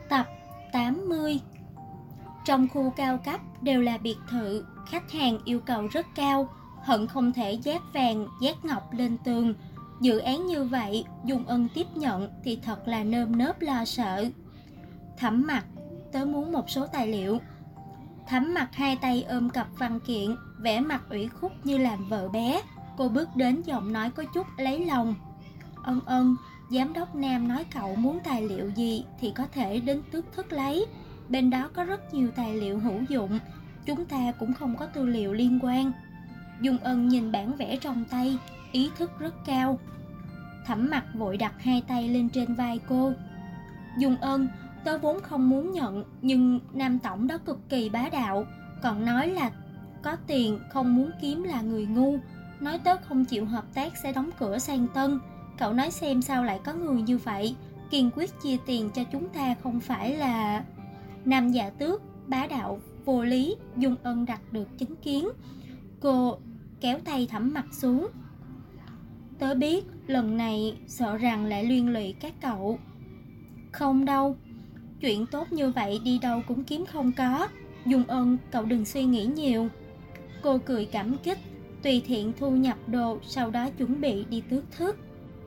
Tập 80. Trong khu cao cấp đều là biệt thự, khách hàng yêu cầu rất cao, hận không thể dát vàng, dát ngọc lên tường. Dự án như vậy, Dung Ân tiếp nhận thì thật là nơm nớp lo sợ. Thẩm Mặc, tớ muốn một số tài liệu. Thẩm Mặc hai tay ôm cặp văn kiện, vẻ mặt ủy khuất như làm vợ bé. Cô bước đến giọng nói có chút lấy lòng. Ân, giám đốc Nam nói cậu muốn tài liệu gì thì có thể đến Tước Thức lấy. Bên đó có rất nhiều tài liệu hữu dụng, chúng ta cũng không có tư liệu liên quan. Dung Ân nhìn bản vẽ trong tay, ý thức rất cao. Thẩm Mặc vội đặt hai tay lên trên vai cô. Dung Ân, tớ vốn không muốn nhận, nhưng Nam tổng đó cực kỳ bá đạo, còn nói là có tiền không muốn kiếm là người ngu, nói tớ không chịu hợp tác sẽ đóng cửa sang tân. Cậu nói xem sao lại có người như vậy, kiên quyết chia tiền cho chúng ta không phải là... Nam Dạ Tước, bá đạo, vô lý, Dung Ân đặt được chứng kiến. Cô kéo tay Thẩm Mặc xuống. Tớ biết lần này sợ rằng lại liên lụy các cậu. Không đâu, chuyện tốt như vậy đi đâu cũng kiếm không có. Dung Ân, cậu đừng suy nghĩ nhiều. Cô cười cảm kích, tùy tiện thu nhập đồ, sau đó chuẩn bị đi Tước Thức.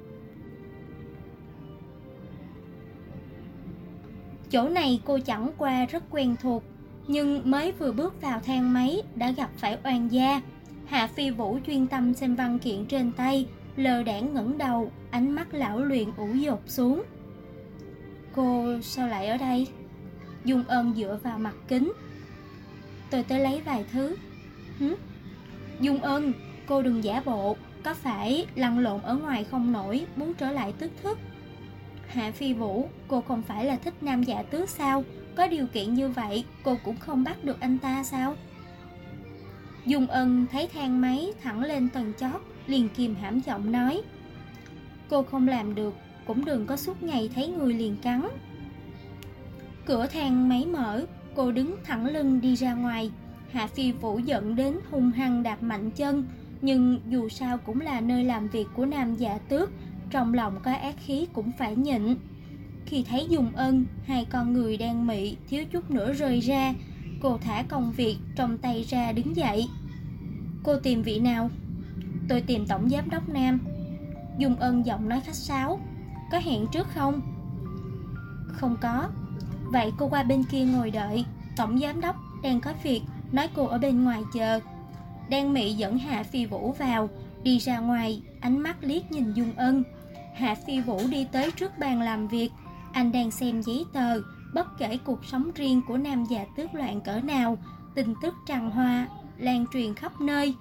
Chỗ này cô chẳng qua rất quen thuộc, nhưng mới vừa bước vào thang máy đã gặp phải oan gia. Hạ Phi Vũ chuyên tâm xem văn kiện trên tay, lơ đãng ngẩng đầu, ánh mắt lão luyện ủ dột xuống. Cô sao lại ở đây? Dung Ân dựa vào mặt kính. Tôi tới lấy vài thứ. Dung Ân, cô đừng giả bộ, có phải lăn lộn ở ngoài không nổi, muốn trở lại Tước Thức? Hạ Phi Vũ, cô không phải là thích Nam Dạ Tước sao? Có điều kiện như vậy, cô cũng không bắt được anh ta sao? Dung Ân thấy thang máy thẳng lên tầng chót, liền kìm hãm giọng nói. Cô không làm được, cũng đừng có suốt ngày thấy người liền cắn. Cửa thang máy mở, cô đứng thẳng lưng đi ra ngoài. Hạ Phi Vũ giận đến hung hăng đạp mạnh chân, nhưng dù sao cũng là nơi làm việc của Nam Dạ Tước, trong lòng có ác khí cũng phải nhịn. Khi thấy Dung Ân, hai con người đang mị thiếu chút nữa rơi ra, cô thả công việc trong tay ra đứng dậy. Cô tìm vị nào? Tôi tìm tổng giám đốc Nam. Dung Ân giọng nói khách sáo. Có hẹn trước không? Không có. Vậy cô qua bên kia ngồi đợi, tổng giám đốc đang có việc, nói cô ở bên ngoài chờ. Đan Mị dẫn Hạ Phi Vũ vào, đi ra ngoài, ánh mắt liếc nhìn Dung Ân. Hạ Phi Vũ đi tới trước bàn làm việc, anh đang xem giấy tờ. Bất kể cuộc sống riêng của Nam Dạ Tước loạn cỡ nào, tin tức tràn hoa lan truyền khắp nơi.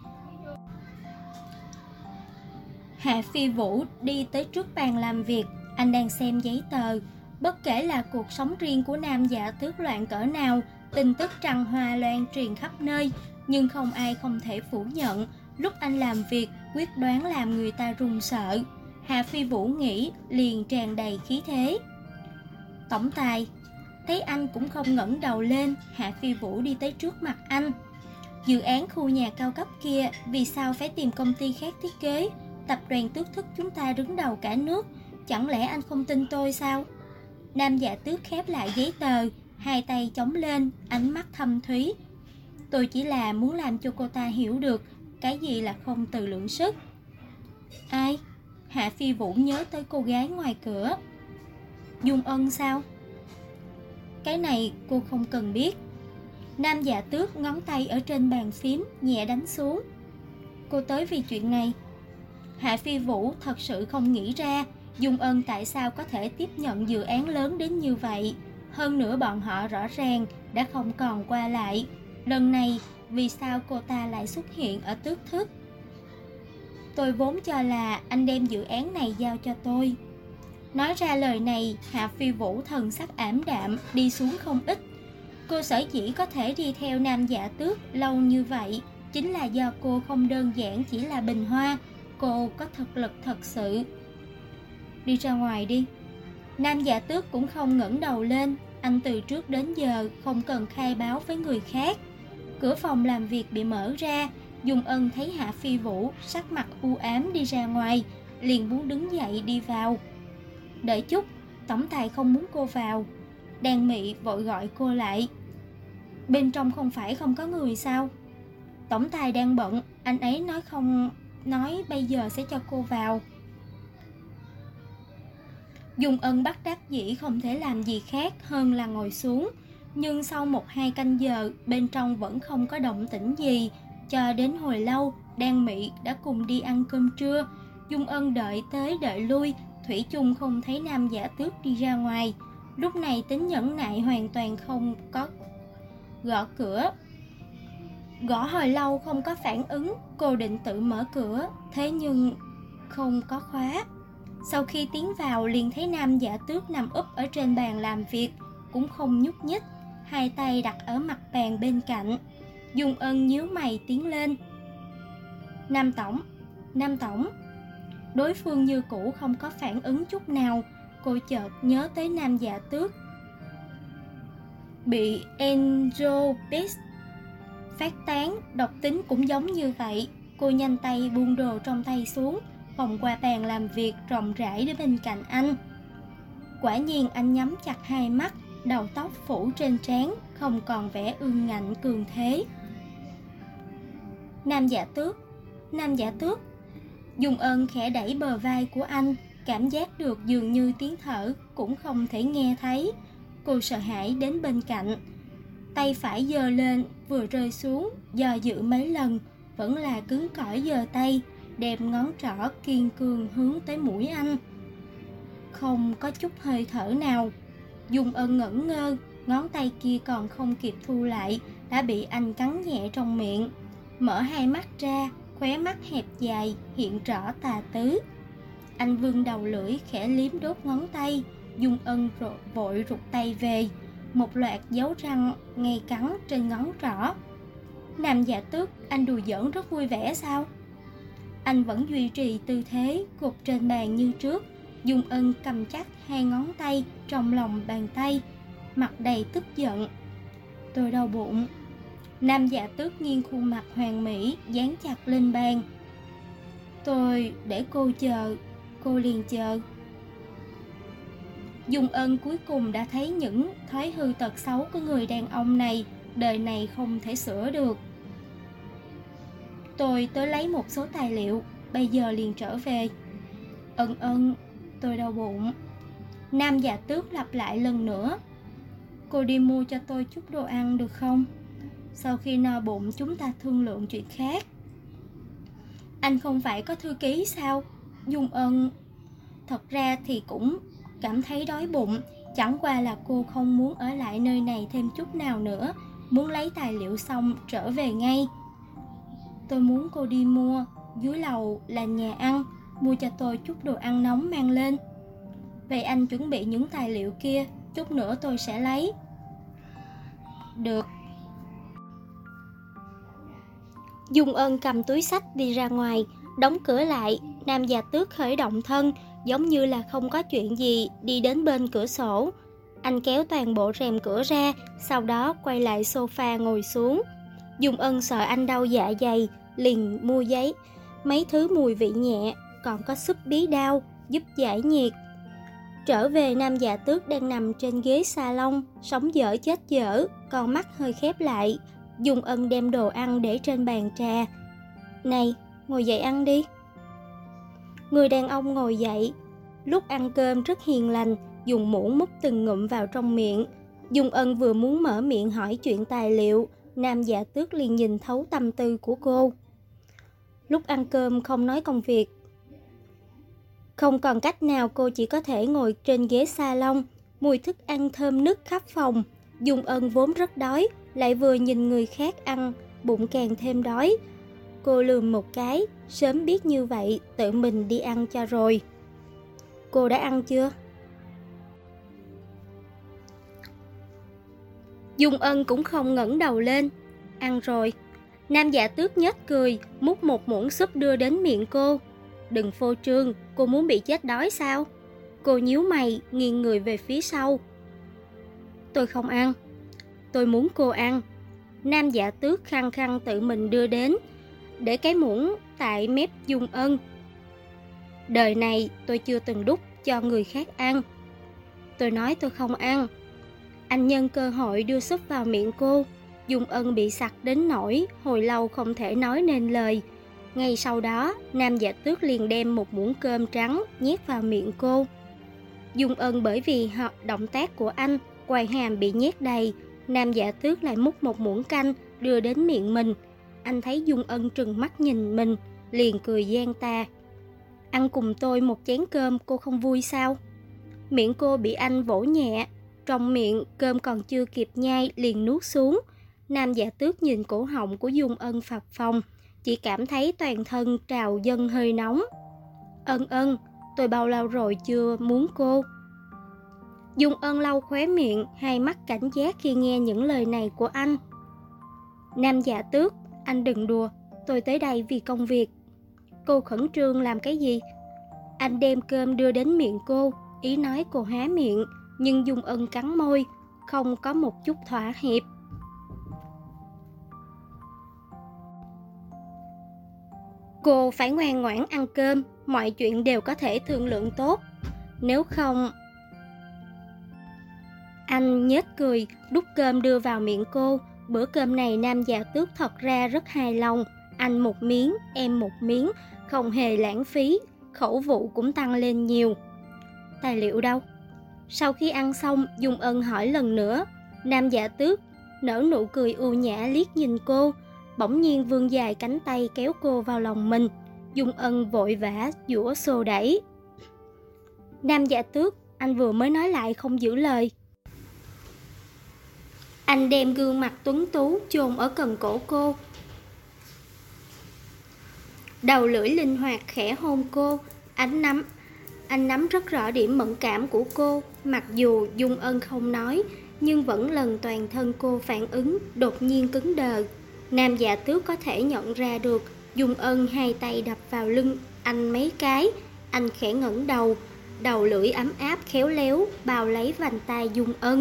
Hạ Phi Vũ đi tới trước bàn làm việc, anh đang xem giấy tờ. Bất kể là cuộc sống riêng của Nam Dạ Tước loạn cỡ nào, tin tức tràn hoa lan truyền khắp nơi, nhưng không ai không thể phủ nhận, lúc anh làm việc quyết đoán làm người ta run sợ. Hạ Phi Vũ nghĩ liền tràn đầy khí thế. Tổng tài. Thấy anh cũng không ngẩng đầu lên, Hạ Phi Vũ đi tới trước mặt anh. Dự án khu nhà cao cấp kia vì sao phải tìm công ty khác thiết kế? Tập đoàn Tước Thức chúng ta đứng đầu cả nước, chẳng lẽ anh không tin tôi sao? Nam Dạ Tước khép lại giấy tờ, hai tay chống lên, ánh mắt thâm thúy. Tôi chỉ là muốn làm cho cô ta hiểu được cái gì là không tự lượng sức. Ai? Hạ Phi Vũ nhớ tới cô gái ngoài cửa. Dung Ân sao? Cái này cô không cần biết. Nam Dạ Tước ngón tay ở trên bàn phím nhẹ đánh xuống. Cô tới vì chuyện này. Hạ Phi Vũ thật sự không nghĩ ra Dung Ân tại sao có thể tiếp nhận dự án lớn đến như vậy. Hơn nữa bọn họ rõ ràng đã không còn qua lại. Lần này vì sao cô ta lại xuất hiện ở Tước Thức? Tôi vốn cho là anh đem dự án này giao cho tôi. Nói ra lời này, Hạ Phi Vũ thần sắc ảm đạm, đi xuống không ít. Cô sở dĩ có thể đi theo Nam Dạ Tước lâu như vậy, chính là do cô không đơn giản chỉ là bình hoa, cô có thực lực thật sự. Đi ra ngoài đi. Nam Dạ Tước cũng không ngẩng đầu lên, anh từ trước đến giờ không cần khai báo với người khác. Cửa phòng làm việc bị mở ra, Dung Ân thấy Hạ Phi Vũ sắc mặt u ám đi ra ngoài, liền muốn đứng dậy đi vào. Đợi chút, tổng tài không muốn cô vào. Đan Mị vội gọi cô lại. Bên trong không phải không có người sao? Tổng tài đang bận, anh ấy nói bây giờ sẽ cho cô vào. Dung Ân bất đắc dĩ không thể làm gì khác hơn là ngồi xuống. Nhưng sau 1-2 canh giờ, bên trong vẫn không có động tĩnh gì. Cho đến hồi lâu, Đan Mị đã cùng đi ăn cơm trưa. Dung Ân đợi tới đợi lui, thủy chung không thấy Nam Giả Tước đi ra ngoài. Lúc này tính nhẫn nại hoàn toàn không có. Gõ cửa. Gõ hồi lâu không có phản ứng, cô định tự mở cửa, thế nhưng không có khóa. Sau khi tiến vào liền thấy Nam Giả Tước nằm úp ở trên bàn làm việc, cũng không nhúc nhích, hai tay đặt ở mặt bàn bên cạnh. Dung Ân nhíu mày tiến lên. Nam Tổng. Đối phương như cũ không có phản ứng chút nào. Cô chợt nhớ tới Nam Giả Tước bị Enropes phát tán, độc tính cũng giống như vậy. Cô nhanh tay buông đồ trong tay xuống, vòng qua bàn làm việc rộng rãi đến bên cạnh anh. Quả nhiên anh nhắm chặt hai mắt, đầu tóc phủ trên trán, không còn vẻ ương ngạnh cường thế. Nam Giả Tước. Dung Ân khẽ đẩy bờ vai của anh, cảm giác được dường như tiếng thở cũng không thể nghe thấy. Cô sợ hãi đến bên cạnh, tay phải giơ lên vừa rơi xuống, do dự mấy lần vẫn là cứng cỏi giơ tay, đem ngón trỏ kiên cường hướng tới mũi anh. Không có chút hơi thở nào. Dung Ân ngẩn ngơ, ngón tay kia còn không kịp thu lại đã bị anh cắn nhẹ trong miệng. Mở hai mắt ra, khóe mắt hẹp dài hiện rõ tà tứ. Anh vươn đầu lưỡi khẽ liếm đốt ngón tay. Dung Ân vội rụt tay về, một loạt dấu răng ngay cắn trên ngón trỏ. Nam Giả Tước, anh đùa giỡn rất vui vẻ sao? Anh vẫn duy trì tư thế gục trên bàn như trước. Dung Ân cầm chắc hai ngón tay trong lòng bàn tay, mặt đầy tức giận. Tôi đau bụng. Nam Giả Tước nghiêng khuôn mặt hoàn mỹ, dán chặt lên bàn. Tôi để cô chờ. Cô liền chờ. Dung Ân cuối cùng đã thấy những thói hư tật xấu của người đàn ông này, đời này không thể sửa được. Tôi tới lấy một số tài liệu, bây giờ liền trở về. Tôi đau bụng. Nam Giả Tước lặp lại lần nữa. Cô đi mua cho tôi chút đồ ăn được không? Sau khi no bụng chúng ta thương lượng chuyện khác. Anh không phải có thư ký sao? Dung Ân thật ra thì cũng cảm thấy đói bụng, chẳng qua là cô không muốn ở lại nơi này thêm chút nào nữa, muốn lấy tài liệu xong trở về ngay. Tôi muốn cô đi mua, dưới lầu là nhà ăn, mua cho tôi chút đồ ăn nóng mang lên. Vậy anh chuẩn bị những tài liệu kia, chút nữa tôi sẽ lấy. Được. Dung Ân cầm túi xách đi ra ngoài, đóng cửa lại. Nam Giả Tước khởi động thân, giống như là không có chuyện gì, đi đến bên cửa sổ. Anh kéo toàn bộ rèm cửa ra, sau đó quay lại sofa ngồi xuống. Dung Ân sợ anh đau dạ dày, liền mua giấy, mấy thứ mùi vị nhẹ, còn có súp bí đao, giúp giải nhiệt. Trở về, Nam Giả Tước đang nằm trên ghế salon, sống dở chết dở, con mắt hơi khép lại. Dung Ân đem đồ ăn để trên bàn trà. Này, ngồi dậy ăn đi. Người đàn ông ngồi dậy. Lúc ăn cơm rất hiền lành, dùng muỗng múc từng ngụm vào trong miệng. Dung Ân vừa muốn mở miệng hỏi chuyện tài liệu, Nam Giả Tước liền nhìn thấu tâm tư của cô. Lúc ăn cơm không nói công việc. Không còn cách nào, cô chỉ có thể ngồi trên ghế salon. Mùi thức ăn thơm nức khắp phòng. Dung Ân vốn rất đói, lại vừa nhìn người khác ăn, bụng càng thêm đói. Cô lườm một cái, sớm biết như vậy, tự mình đi ăn cho rồi. Cô đã ăn chưa? Dung Ân cũng không ngẩng đầu lên. Ăn rồi. Nam Giả Tước nhếch cười, múc một muỗng súp đưa đến miệng cô. Đừng phô trương, cô muốn bị chết đói sao? Cô nhíu mày, nghiêng người về phía sau. Tôi không ăn. Tôi muốn cô ăn. Nam Giả Tước khăng khăng tự mình đưa đến, để cái muỗng tại mép Dung Ân. Đời này tôi chưa từng đút cho người khác ăn. Tôi nói tôi không ăn. Anh nhân cơ hội đưa súp vào miệng cô. Dung Ân bị sặc đến nỗi hồi lâu không thể nói nên lời. Ngay sau đó, nam giả tước liền đem một muỗng cơm trắng nhét vào miệng cô. Dung Ân bởi vì động tác của anh, quai hàm bị nhét đầy, nam giả tước lại múc một muỗng canh đưa đến miệng mình. Anh thấy Dung Ân trừng mắt nhìn mình, liền cười gian tà. Ăn cùng tôi một chén cơm cô không vui sao? Miệng cô bị anh vỗ nhẹ, trong miệng cơm còn chưa kịp nhai liền nuốt xuống. Nam giả tước nhìn cổ họng của Dung Ân phập phồng, chỉ cảm thấy toàn thân trào dâng hơi nóng. Ân, tôi bao lâu rồi chưa muốn cô? Dung Ân lau khóe miệng, hai mắt cảnh giác khi nghe những lời này của anh. Nam giả tước, anh đừng đùa, tôi tới đây vì công việc. Cô khẩn trương làm cái gì? Anh đem cơm đưa đến miệng cô, ý nói cô há miệng, nhưng Dung Ân cắn môi, không có một chút thỏa hiệp. Cô phải ngoan ngoãn ăn cơm, mọi chuyện đều có thể thương lượng tốt. Nếu không... Anh nhếch cười, đút cơm đưa vào miệng cô. Bữa cơm này nam giả tước thật ra rất hài lòng. Anh một miếng, em một miếng, không hề lãng phí, khẩu vụ cũng tăng lên nhiều. Tài liệu đâu? Sau khi ăn xong, Dung Ân hỏi lần nữa. Nam giả tước nở nụ cười ưu nhã liếc nhìn cô, bỗng nhiên vươn dài cánh tay kéo cô vào lòng mình. Dung Ân vội vã giũa xô đẩy. Nam giả tước, anh vừa mới nói lại không giữ lời. Anh đem gương mặt tuấn tú chôn ở cần cổ cô. Đầu lưỡi linh hoạt khẽ hôn cô. Anh nắm rất rõ điểm mẫn cảm của cô. Mặc dù Dung Ân không nói, nhưng vẫn lần toàn thân cô phản ứng đột nhiên cứng đờ. Nam giả tước có thể nhận ra được. Dung Ân hai tay đập vào lưng anh mấy cái. Anh khẽ ngẩng đầu, đầu lưỡi ấm áp khéo léo bao lấy vành tai Dung Ân.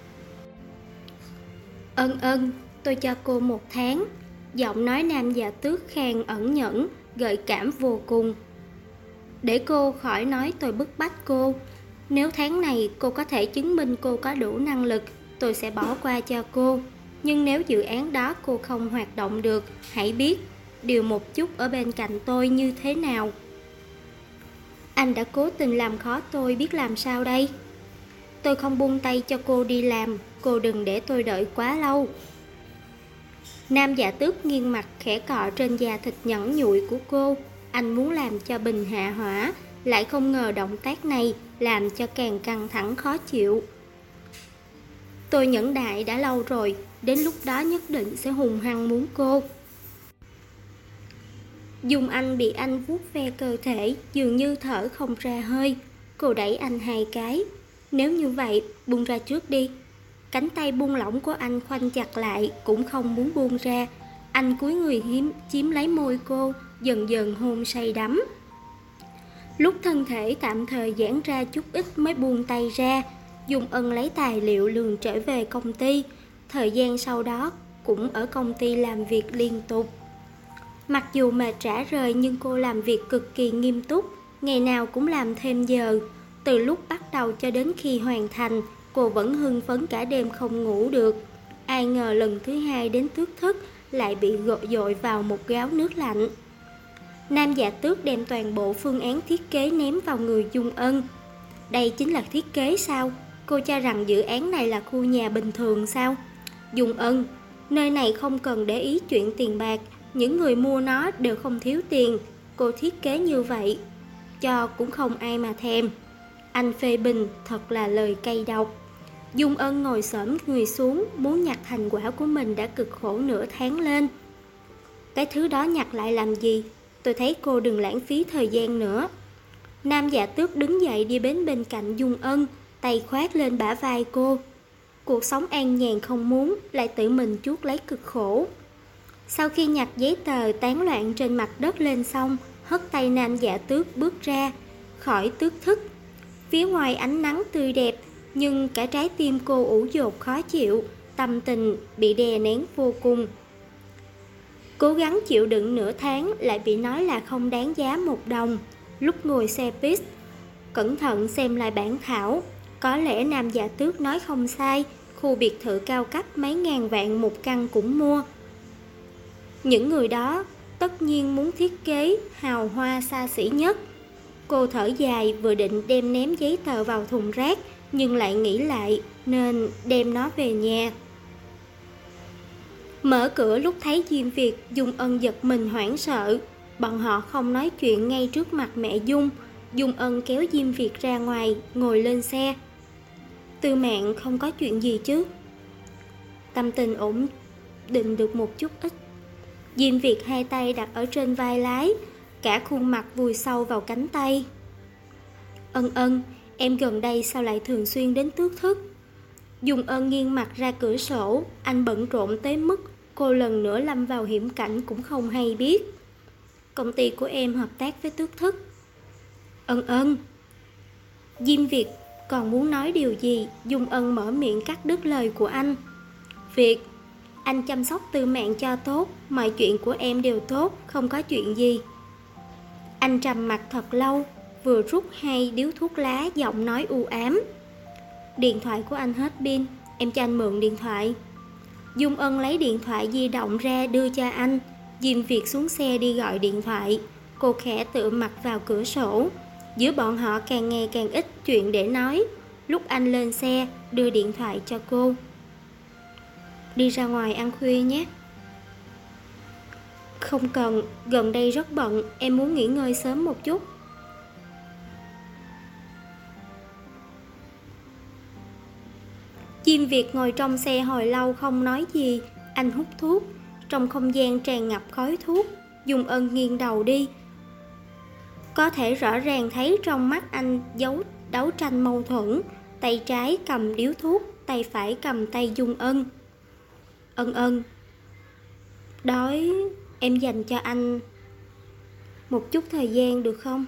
Ân, tôi cho cô 1 tháng. Giọng nói nam giả tước khàn ẩn nhẫn, gợi cảm vô cùng. Để cô khỏi nói tôi bức bách cô. Nếu tháng này cô có thể chứng minh cô có đủ năng lực, tôi sẽ bỏ qua cho cô. Nhưng nếu dự án đó cô không hoạt động được, hãy biết điều một chút ở bên cạnh tôi như thế nào. Anh đã cố tình làm khó tôi, biết làm sao đây? Tôi không buông tay cho cô đi làm, cô đừng để tôi đợi quá lâu. Nam giả tước nghiêng mặt khẽ cọ trên da thịt nhẵn nhụi của cô. Anh muốn làm cho bình hạ hỏa, lại không ngờ động tác này làm cho càng căng thẳng khó chịu. Tôi nhẫn đại đã lâu rồi, đến lúc đó nhất định sẽ hùng hăng muốn cô. Dung Anh bị anh vuốt ve cơ thể, dường như thở không ra hơi. Cô đẩy anh 2 cái. Nếu như vậy, buông ra trước đi. Cánh tay buông lỏng của anh khoanh chặt lại, cũng không muốn buông ra. Anh cúi người chiếm lấy môi cô, dần dần hôn say đắm. Lúc thân thể tạm thời giãn ra chút ít mới buông tay ra. Dung Ân lấy tài liệu lường trở về công ty. Thời gian sau đó cũng ở công ty làm việc liên tục. Mặc dù mệt rã rời nhưng cô làm việc cực kỳ nghiêm túc, ngày nào cũng làm thêm giờ. Từ lúc bắt đầu cho đến khi hoàn thành, cô vẫn hưng phấn cả đêm không ngủ được. Ai ngờ lần thứ 2 đến tước thức lại bị dội vào một gáo nước lạnh. Nam giả tước đem toàn bộ phương án thiết kế ném vào người Dung Ân. Đây chính là thiết kế sao? Cô cho rằng dự án này là khu nhà bình thường sao? Dung Ân, nơi này không cần để ý chuyện tiền bạc, những người mua nó đều không thiếu tiền. Cô thiết kế như vậy, cho cũng không ai mà thèm. Anh phê bình thật là lời cay độc. Dung Ân ngồi xổm người xuống, muốn nhặt thành quả của mình đã cực khổ nửa tháng lên. Cái thứ đó nhặt lại làm gì? Tôi thấy cô đừng lãng phí thời gian nữa. Nam giả tước đứng dậy đi đến bên cạnh Dung Ân, tay khoác lên bả vai cô. Cuộc sống an nhàn không muốn, lại tự mình chuốc lấy cực khổ. Sau khi nhặt giấy tờ tán loạn trên mặt đất lên xong, hất tay nam giả tước bước ra khỏi tước thức. Phía ngoài ánh nắng tươi đẹp, nhưng cả trái tim cô ủ dột khó chịu, tâm tình bị đè nén vô cùng. Cố gắng chịu đựng nửa tháng lại bị nói là không đáng giá 1 đồng. Lúc ngồi xe buýt, cẩn thận xem lại bản thảo. Có lẽ nam giả tước nói không sai, khu biệt thự cao cấp mấy ngàn vạn một căn cũng mua. Những người đó tất nhiên muốn thiết kế hào hoa xa xỉ nhất. Cô thở dài, vừa định đem ném giấy tờ vào thùng rác, nhưng lại nghĩ lại nên đem nó về nhà. Mở cửa lúc thấy Diêm Việt, Dung Ân giật mình hoảng sợ. Bọn họ không nói chuyện ngay trước mặt mẹ Dung. Dung Ân kéo Diêm Việt ra ngoài, ngồi lên xe. Tư Mạn không có chuyện gì chứ? Tâm tình ổn định được một chút ít. Diêm Việt hai tay đặt ở trên vai lái, cả khuôn mặt vùi sâu vào cánh tay. Ân, em gần đây sao lại thường xuyên đến Tước Thức? Dung Ân nghiêng mặt ra cửa sổ, anh bận rộn tới mức cô lần nữa lâm vào hiểm cảnh cũng không hay biết. Công ty của em hợp tác với Tước Thức. Ân. Diêm Việt còn muốn nói điều gì, Dung Ân mở miệng cắt đứt lời của anh. Việt, anh chăm sóc Tư Mạn cho tốt, mọi chuyện của em đều tốt, không có chuyện gì. Anh trầm mặc thật lâu, vừa rút 2 điếu thuốc lá, giọng nói u ám. Điện thoại của anh hết pin, em cho anh mượn điện thoại. Dung Ân lấy điện thoại di động ra đưa cho anh. Diêm Việt xuống xe đi gọi điện thoại. Cô khẽ tựa mặt vào cửa sổ. Giữa bọn họ càng ngày càng ít chuyện để nói. Lúc anh lên xe, đưa điện thoại cho cô. Đi ra ngoài ăn khuya nhé. Không cần, gần đây rất bận, em muốn nghỉ ngơi sớm một chút. Diêm Việt ngồi trong xe hồi lâu không nói gì. Anh hút thuốc. Trong không gian tràn ngập khói thuốc. Dung Ân nghiêng đầu đi. Có thể rõ ràng thấy trong mắt anh giấu đấu tranh mâu thuẫn. Tay trái cầm điếu thuốc, tay phải cầm tay Dung Ân. Ân, đói, em dành cho anh một chút thời gian được không?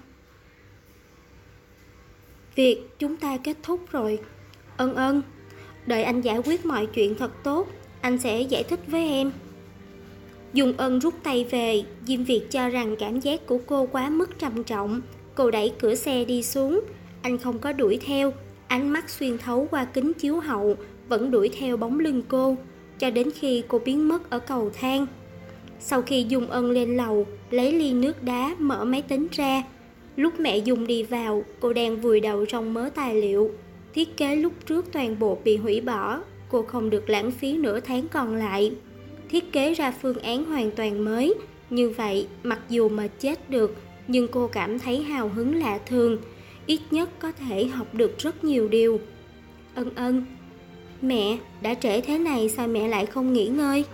Việc chúng ta kết thúc rồi. Ân, đợi anh giải quyết mọi chuyện thật tốt, anh sẽ giải thích với em. Dung Ân rút tay về. Diêm Việt cho rằng cảm giác của cô quá mức trầm trọng. Cô đẩy cửa xe đi xuống. Anh không có đuổi theo. Ánh mắt xuyên thấu qua kính chiếu hậu vẫn đuổi theo bóng lưng cô, cho đến khi cô biến mất ở cầu thang. Sau khi Dung Ân lên lầu, lấy ly nước đá, mở máy tính ra. Lúc mẹ Dung đi vào, cô đang vùi đầu trong mớ tài liệu. Thiết kế lúc trước toàn bộ bị hủy bỏ. Cô không được lãng phí nửa tháng còn lại. Thiết kế ra phương án hoàn toàn mới. Như vậy, mặc dù mà chết được, nhưng cô cảm thấy hào hứng lạ thường. Ít nhất có thể học được rất nhiều điều. Ân, mẹ, đã trễ thế này sao mẹ lại không nghỉ ngơi?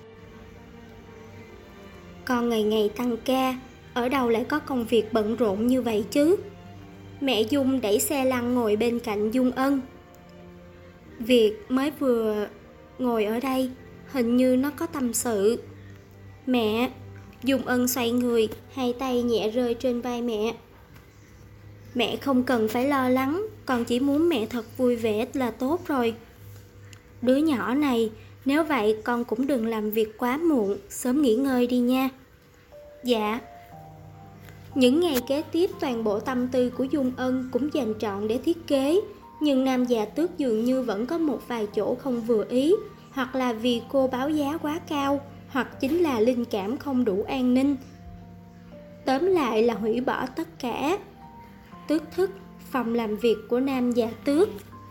Con ngày ngày tăng ca, ở đâu lại có công việc bận rộn như vậy chứ? Mẹ Dung đẩy xe lăn ngồi bên cạnh Dung Ân. Việc mới vừa ngồi ở đây, hình như nó có tâm sự. Mẹ. Dung Ân xoay người, hai tay nhẹ rơi trên vai mẹ. Mẹ không cần phải lo lắng, con chỉ muốn mẹ thật vui vẻ là tốt rồi. Đứa nhỏ này, nếu vậy con cũng đừng làm việc quá muộn, sớm nghỉ ngơi đi nha. Dạ. Những ngày kế tiếp, toàn bộ tâm tư của Dung Ân cũng dành trọn để thiết kế. Nhưng Nam Dạ Tước dường như vẫn có một vài chỗ không vừa ý. Hoặc là vì cô báo giá quá cao, hoặc chính là linh cảm không đủ an ninh. Tóm lại là hủy bỏ tất cả. Tước Thức, phòng làm việc của Nam Dạ Tước.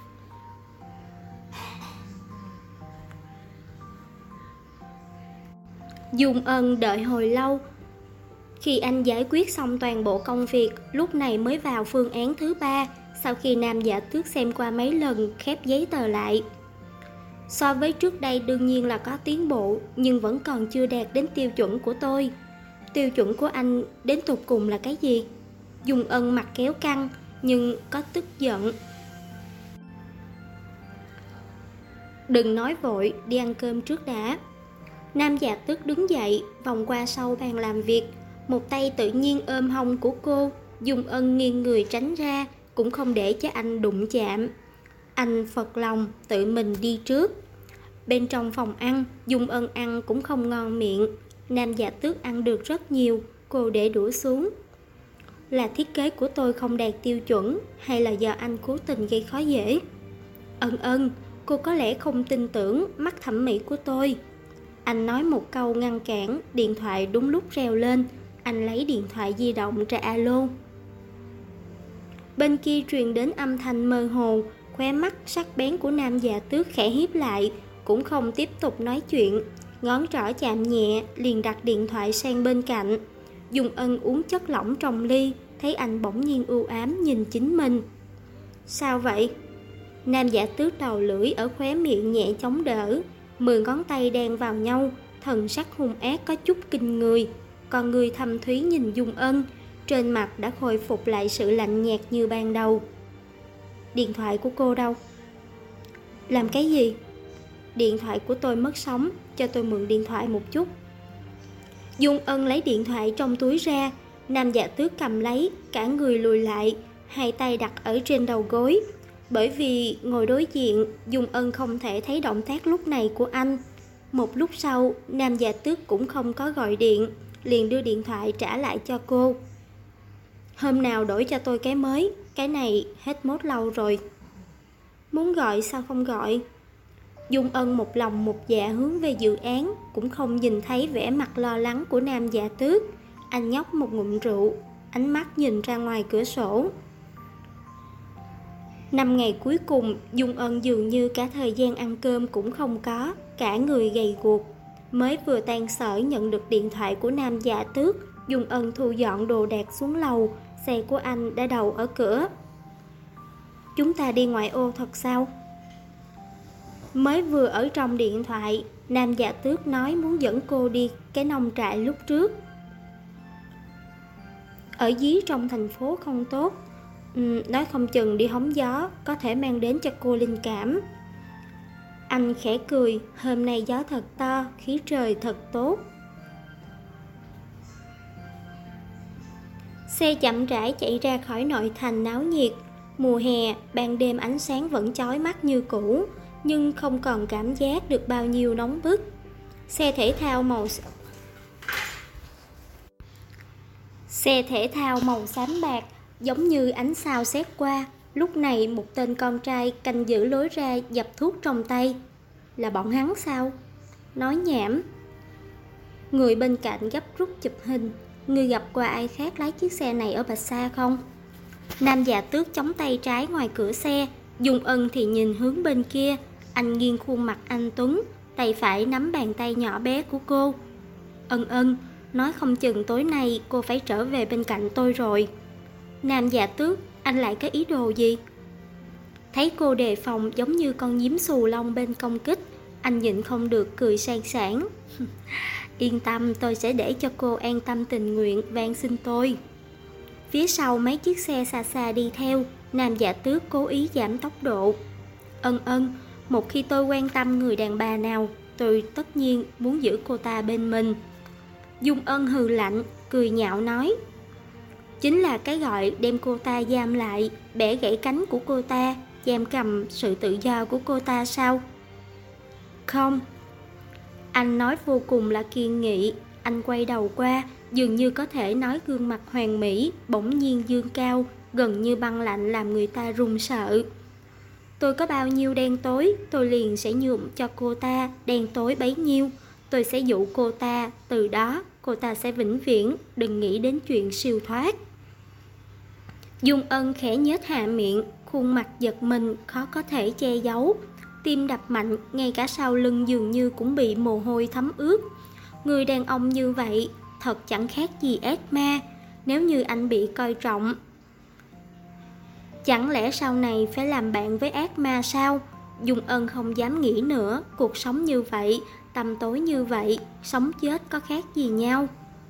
Dung Ân đợi hồi lâu. Khi anh giải quyết xong toàn bộ công việc, lúc này mới vào phương án thứ 3. Sau khi Nam Dạ Tước xem qua mấy lần, khép giấy tờ lại. So với trước đây đương nhiên là có tiến bộ, nhưng vẫn còn chưa đạt đến tiêu chuẩn của tôi. Tiêu chuẩn của anh đến tột cùng là cái gì? Dung Ân mặt kéo căng, nhưng có tức giận. Đừng nói vội, đi ăn cơm trước đã. Nam Dạ Tước đứng dậy, vòng qua sau bàn làm việc. Một tay tự nhiên ôm hông của cô. Dung Ân nghiêng người tránh ra, cũng không để cho anh đụng chạm. Anh phật lòng, tự mình đi trước. Bên trong phòng ăn, Dung Ân ăn cũng không ngon miệng. Nam Dạ Tước ăn được rất nhiều. Cô để đũa xuống. Là thiết kế của tôi không đạt tiêu chuẩn, hay là do anh cố tình gây khó dễ? Ân, cô có lẽ không tin tưởng mắt thẩm mỹ của tôi. Anh nói một câu ngăn cản, điện thoại đúng lúc reo lên. Anh lấy điện thoại di động ra alo. Bên kia truyền đến âm thanh mơ hồ, khóe mắt sắc bén của nam già tước khẽ híp lại, cũng không tiếp tục nói chuyện. Ngón trỏ chạm nhẹ, liền đặt điện thoại sang bên cạnh. Dung Ân uống chất lỏng trong ly, thấy anh bỗng nhiên u ám nhìn chính mình. Sao vậy? Nam giả tước đầu lưỡi ở khóe miệng nhẹ chống đỡ, 10 ngón tay đan vào nhau, thần sắc hung ác có chút kinh người. Còn người thâm thúy nhìn Dung Ân, trên mặt đã khôi phục lại sự lạnh nhạt như ban đầu. Điện thoại của cô đâu? Làm cái gì? Điện thoại của tôi mất sóng, cho tôi mượn điện thoại một chút. Dung Ân lấy điện thoại trong túi ra, nam giả tước cầm lấy, cả người lùi lại, hai tay đặt ở trên đầu gối. Bởi vì ngồi đối diện, Dung Ân không thể thấy động tác lúc này của anh. Một lúc sau, nam giả tước cũng không có gọi điện, liền đưa điện thoại trả lại cho cô. Hôm nào đổi cho tôi cái mới, cái này hết mốt lâu rồi. Muốn gọi sao không gọi? Dung Ân một lòng một dạ hướng về dự án, cũng không nhìn thấy vẻ mặt lo lắng của nam giả tước. Anh nhấp một ngụm rượu, ánh mắt nhìn ra ngoài cửa sổ. 5 ngày cuối cùng, Dung Ân dường như cả thời gian ăn cơm cũng không có, cả người gầy guộc. Mới vừa tan sở nhận được điện thoại của nam giả tước, Dung Ân thu dọn đồ đạc xuống lầu, xe của anh đã đậu ở cửa. Chúng ta đi ngoại ô thật sao? Mới vừa ở trong điện thoại, nam giả tước nói muốn dẫn cô đi cái nông trại lúc trước. Ở dưới trong thành phố không tốt, nói không chừng đi hóng gió có thể mang đến cho cô linh cảm. Anh khẽ cười, hôm nay gió thật to, khí trời thật tốt. Xe chậm rãi chạy ra khỏi nội thành náo nhiệt. Mùa hè, ban đêm ánh sáng vẫn chói mắt như cũ, nhưng không còn cảm giác được bao nhiêu nóng bức. Xe thể thao màu xám bạc, giống như ánh sao xẹt qua. Lúc này một tên con trai canh giữ lối ra dập thuốc trong tay. Là bọn hắn sao? Nói nhảm. Người bên cạnh gấp rút chụp hình. Người gặp qua ai khác lái chiếc xe này ở Bạch Sa không? Nam già tước chống tay trái ngoài cửa xe, Dung Ân thì nhìn hướng bên kia. Anh nghiêng khuôn mặt anh tuấn, tay phải nắm bàn tay nhỏ bé của cô. Ân, nói không chừng tối nay cô phải trở về bên cạnh tôi rồi. Nam già tước, anh lại có ý đồ gì? Thấy cô đề phòng giống như con nhím xù lông bên công kích, anh nhịn không được cười sang sảng. Yên tâm, tôi sẽ để cho cô an tâm tình nguyện van xin tôi. Phía sau mấy chiếc xe xa xa đi theo, nam giả tước cố ý giảm tốc độ. Ân, một khi tôi quan tâm người đàn bà nào, tôi tất nhiên muốn giữ cô ta bên mình. Dung Ân hừ lạnh, cười nhạo nói. Chính là cái gọi đem cô ta giam lại, bẻ gãy cánh của cô ta, giam cầm sự tự do của cô ta sao? Không. Anh nói vô cùng là kiên nghị. Anh quay đầu qua, dường như có thể nói gương mặt hoàn mỹ bỗng nhiên dương cao, gần như băng lạnh làm người ta run sợ. Tôi có bao nhiêu đen tối, tôi liền sẽ nhuộm cho cô ta đen tối bấy nhiêu. Tôi sẽ dụ cô ta, từ đó cô ta sẽ vĩnh viễn đừng nghĩ đến chuyện siêu thoát. Dung Ân khẽ nhếch hạ miệng, khuôn mặt giật mình khó có thể che giấu. Tim đập mạnh, ngay cả sau lưng dường như cũng bị mồ hôi thấm ướt. Người đàn ông như vậy thật chẳng khác gì ác ma. Nếu như anh bị coi trọng, chẳng lẽ sau này phải làm bạn với ác ma sao? Dung Ân không dám nghĩ nữa. Cuộc sống như vậy, tăm tối như vậy, sống chết có khác gì nhau?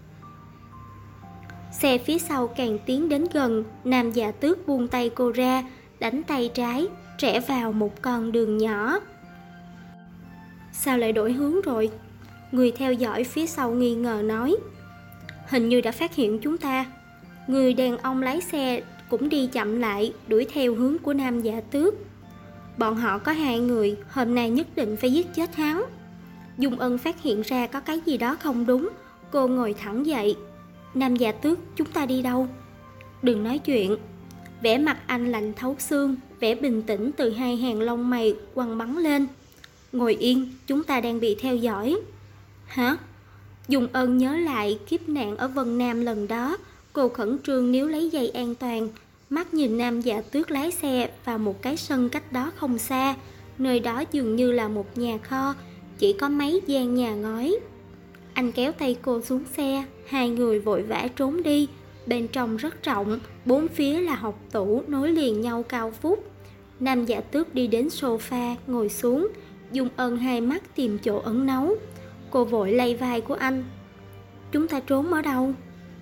Xe phía sau càng tiến đến gần, nam già tước buông tay cô ra, đánh tay trái, rẽ vào một con đường nhỏ. Sao lại đổi hướng rồi? Người theo dõi phía sau nghi ngờ nói. Hình như đã phát hiện chúng ta. Người đàn ông lái xe cũng đi chậm lại, đuổi theo hướng của nam giả tước. Bọn họ có 2 người, hôm nay nhất định phải giết chết hắn. Dung Ân phát hiện ra có cái gì đó không đúng. Cô ngồi thẳng dậy. Nam giả tước, chúng ta đi đâu? Đừng nói chuyện. Vẻ mặt anh lạnh thấu xương. vẻ bình tĩnh từ hai hàng lông mày quằn bắn lên. Ngồi yên, chúng ta đang bị theo dõi. Hả? Dung Ân nhớ lại kiếp nạn ở Vân Nam lần đó. Cô khẩn trương níu lấy dây an toàn, mắt nhìn Nam Dạ Tước lái xe vào một cái sân cách đó không xa. Nơi đó dường như là một nhà kho, chỉ có mấy gian nhà ngói. Anh kéo tay cô xuống xe, hai người vội vã trốn đi. Bên trong rất rộng, bốn phía là học tủ nối liền nhau cao vút. Nam Dạ Tước đi đến sofa, ngồi xuống. Dung Ân hai mắt tìm chỗ ẩn náu. Cô vội lay vai của anh. Chúng ta trốn ở đâu?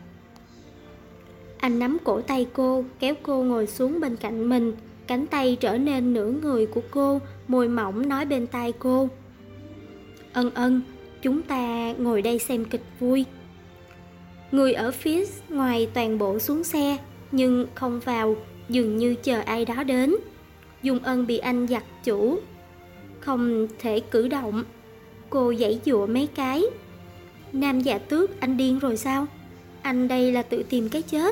Anh nắm cổ tay cô, kéo cô ngồi xuống bên cạnh mình. Cánh tay trở nên nửa người của cô, môi mỏng nói bên tai cô. Ân, chúng ta ngồi đây xem kịch vui. Người ở phía ngoài toàn bộ xuống xe, nhưng không vào, dường như chờ ai đó đến. Dung Ân bị anh giật chủ, không thể cử động. Cô giãy giụa mấy cái. Nam Dạ Tước, anh điên rồi sao? Anh đây là tự tìm cái chết.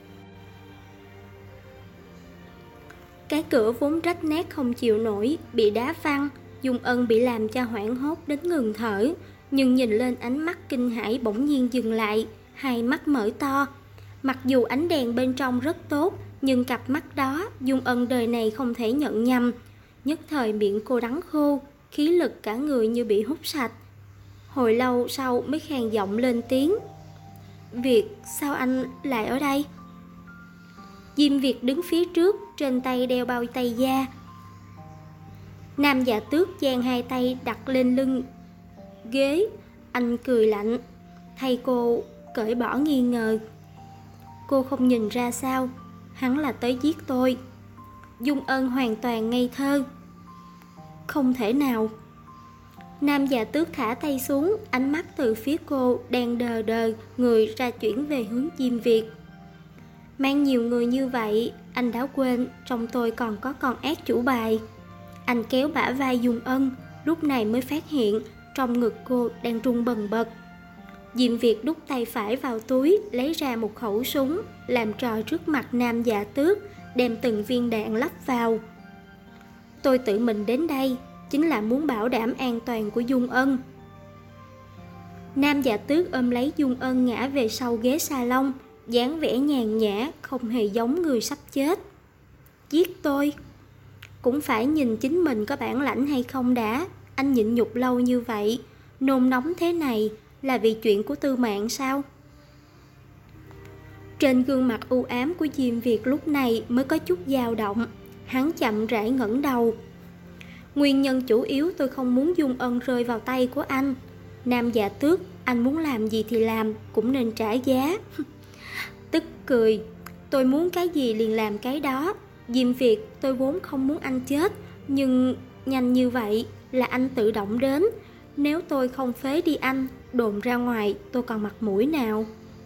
Cái cửa vốn rách nát không chịu nổi, bị đá văng. Dung Ân bị làm cho hoảng hốt đến ngừng thở, nhưng nhìn lên ánh mắt kinh hãi bỗng nhiên dừng lại, hai mắt mở to. Mặc dù ánh đèn bên trong rất tốt, nhưng cặp mắt đó Dung Ân đời này không thể nhận nhầm. Nhất thời miệng cô đắng khô, khí lực cả người như bị hút sạch. Hồi lâu sau mới khàn giọng lên tiếng. Việt, sao anh lại ở đây? Diêm Việt đứng phía trước, trên tay đeo bao tay da. Nam Dạ Tước dang hai tay đặt lên lưng ghế. Anh cười lạnh, thay cô cởi bỏ nghi ngờ. Cô không nhìn ra sao? Hắn là tới giết tôi. Dung Ân hoàn toàn ngây thơ. Không thể nào. Nam Dạ Tước thả tay xuống, ánh mắt từ phía cô đang đờ đờ, người ra chuyển về hướng Diêm Việt. Mang nhiều người như vậy, anh đã quên trong tôi còn có con ác chủ bài. Anh kéo bả vai Dung Ân, lúc này mới phát hiện trong ngực cô đang run bần bật. Diêm Việt đút tay phải vào túi, lấy ra một khẩu súng, làm trò trước mặt Nam Dạ Tước, đem từng viên đạn lắp vào. Tôi tự mình đến đây chính là muốn bảo đảm an toàn của Dung Ân. Nam Dạ Tước ôm lấy Dung Ân ngã về sau ghế salon, dáng vẻ nhàn nhã, không hề giống người sắp chết. Giết tôi? Cũng phải nhìn chính mình có bản lãnh hay không đã. Anh nhịn nhục lâu như vậy, nôn nóng thế này là vì chuyện của Tư Mạn sao? Trên gương mặt u ám của Diêm Việt lúc này mới có chút dao động. Hắn chậm rãi ngẩng đầu. Nguyên nhân chủ yếu tôi không muốn Dung Ân rơi vào tay của anh. Nam Dạ Tước, anh muốn làm gì thì làm, cũng nên trả giá. Tức cười. Tôi muốn cái gì liền làm cái đó. Diêm Việt, tôi vốn không muốn anh chết, nhưng nhanh như vậy là anh tự động đến. Nếu tôi không phế đi anh, đồn ra ngoài, tôi còn mặt mũi nào?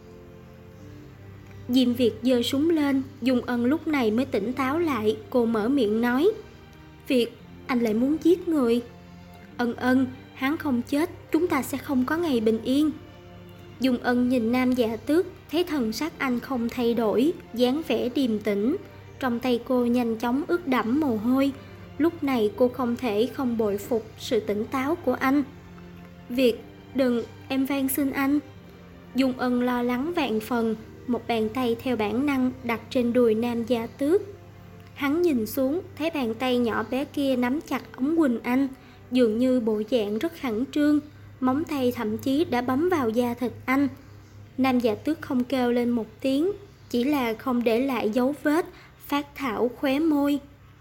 Diêm Việt giơ súng lên. Dung Ân lúc này mới tỉnh táo lại. Cô mở miệng nói. Việt, anh lại muốn giết người. Ân, hắn không chết, chúng ta sẽ không có ngày bình yên. Dung Ân nhìn Nam Dạ Tước, thấy thần sắc anh không thay đổi, dáng vẻ điềm tĩnh. Trong tay cô nhanh chóng ướt đẫm mồ hôi. Lúc này cô không thể không bội phục sự tỉnh táo của anh. Việt, đừng, em van xin anh. Dung Ân lo lắng vạn phần. Một bàn tay theo bản năng đặt trên đùi Nam Dạ Tước. Hắn nhìn xuống, thấy bàn tay nhỏ bé kia nắm chặt ống quần anh, dường như bộ dạng rất khẩn trương. Móng tay thậm chí đã bấm vào da thịt anh. Nam Dạ Tước không kêu lên một tiếng, chỉ là không để lại dấu vết, phát thảo khóe môi.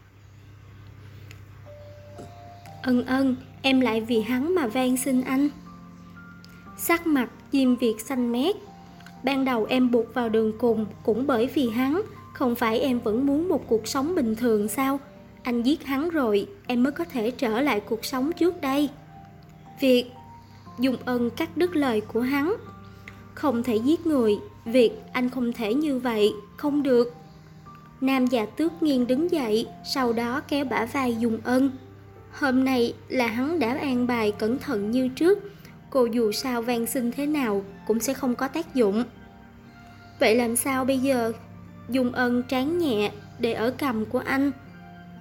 Ân, em lại vì hắn mà van xin anh. Sắc mặt Diêm Việt xanh mét. Ban đầu em buộc vào đường cùng cũng bởi vì hắn. Không phải em vẫn muốn một cuộc sống bình thường sao? Anh giết hắn rồi, em mới có thể trở lại cuộc sống trước đây. Việt, Dung Ân cắt đứt lời của hắn. Không thể giết người. Việt, anh không thể như vậy, không được. Nam Dạ Tước nghiêng đứng dậy, sau đó kéo bả vai Dung Ân. Hôm nay là hắn đã an bài cẩn thận như trước. Cô dù sao van xin thế nào cũng sẽ không có tác dụng. Vậy làm sao bây giờ? Dung Ân trán nhẹ để ở cằm của anh.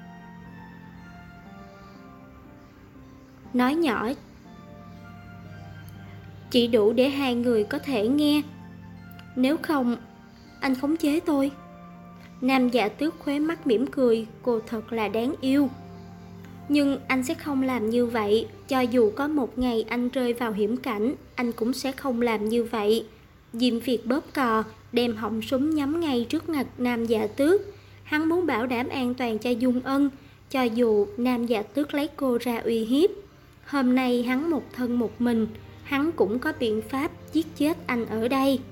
nói nhỏ chỉ đủ để hai người có thể nghe. Nếu không, anh khống chế tôi. Nam Dạ Tước khóe mắt mỉm cười, cô thật là đáng yêu. Nhưng anh sẽ không làm như vậy, cho dù có một ngày anh rơi vào hiểm cảnh, anh cũng sẽ không làm như vậy. Diêm Việt bóp cò, đem họng súng nhắm ngay trước ngực Nam Dạ Tước. Hắn muốn bảo đảm an toàn cho Dung Ân, cho dù Nam Dạ Tước lấy cô ra uy hiếp. Hôm nay hắn một thân một mình, hắn cũng có biện pháp giết chết anh ở đây.